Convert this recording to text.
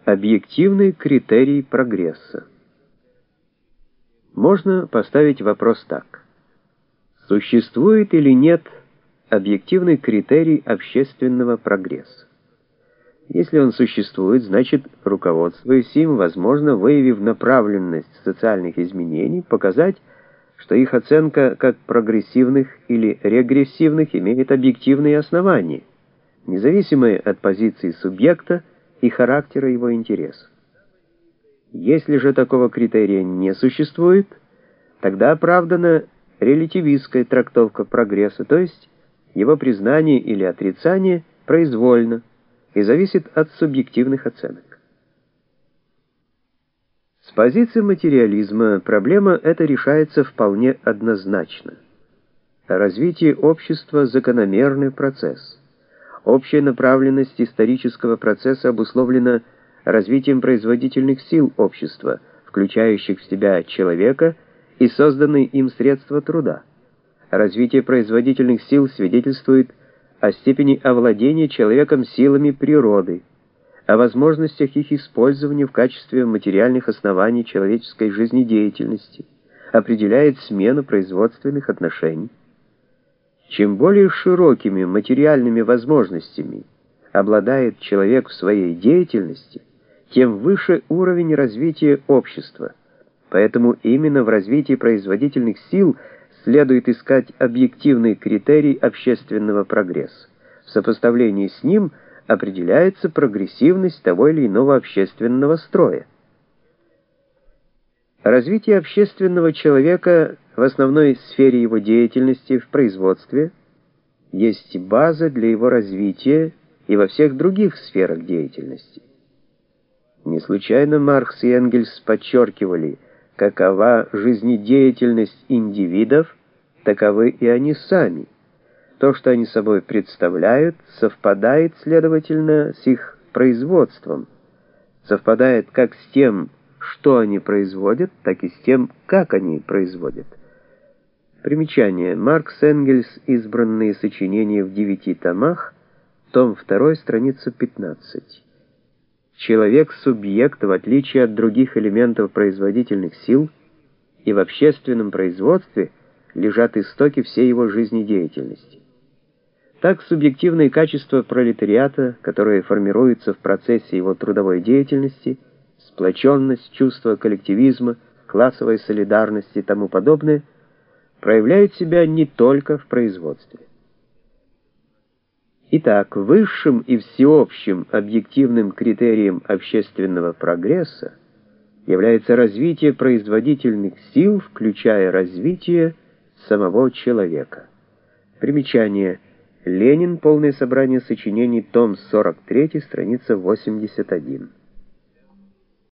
Объективный критерий прогресса. Можно поставить вопрос так. Существует или нет объективный критерий общественного прогресса? Если он существует, значит, руководствуясь им, возможно, выявив направленность социальных изменений, показать, что их оценка как прогрессивных или регрессивных имеет объективные основания, независимые от позиции субъекта и характера его интересов. Если же такого критерия не существует, тогда оправдана релятивистская трактовка прогресса, то есть его признание или отрицание произвольно и зависит от субъективных оценок. С позиции материализма проблема эта решается вполне однозначно. Развитие общества – закономерный процесс. Общая направленность исторического процесса обусловлена развитием производительных сил общества, включающих в себя человека и созданные им средства труда. Развитие производительных сил свидетельствует о степени овладения человеком силами природы, о возможностях их использования в качестве материальных оснований человеческой жизнедеятельности, определяет смену производственных отношений. Чем более широкими материальными возможностями обладает человек в своей деятельности, тем выше уровень развития общества. Поэтому именно в развитии производительных сил следует искать объективный критерий общественного прогресса. В сопоставлении с ним определяется прогрессивность того или иного общественного строя. Развитие общественного человека в основной сфере его деятельности в производстве есть база для его развития и во всех других сферах деятельности. Не случайно Маркс и Энгельс подчеркивали, какова жизнедеятельность индивидов, таковы и они сами. То, что они собой представляют, совпадает, следовательно, с их производством, совпадает как с тем, что они производят, так и с тем, как они производят. Примечание. Маркс, Энгельс. Избранные сочинения в 9 томах. Том 2, страница 15. Человек-субъект, в отличие от других элементов производительных сил, и в общественном производстве лежат истоки всей его жизнедеятельности. Так, субъективные качества пролетариата, которые формируются в процессе его трудовой деятельности, сплоченность, чувство коллективизма, классовой солидарности и тому подобное, проявляют себя не только в производстве. Итак, высшим и всеобщим объективным критерием общественного прогресса является развитие производительных сил, включая развитие самого человека. Примечание. Ленин. Полное собрание сочинений. Том 43, страница 81.